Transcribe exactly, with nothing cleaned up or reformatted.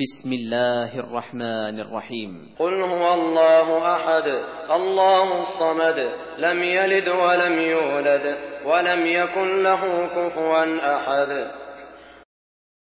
بسم الله الرحمن الرحيم. قل هو الله أحد الله الصمد لم يلد ولم يولد ولم يكن له كفوا أحد.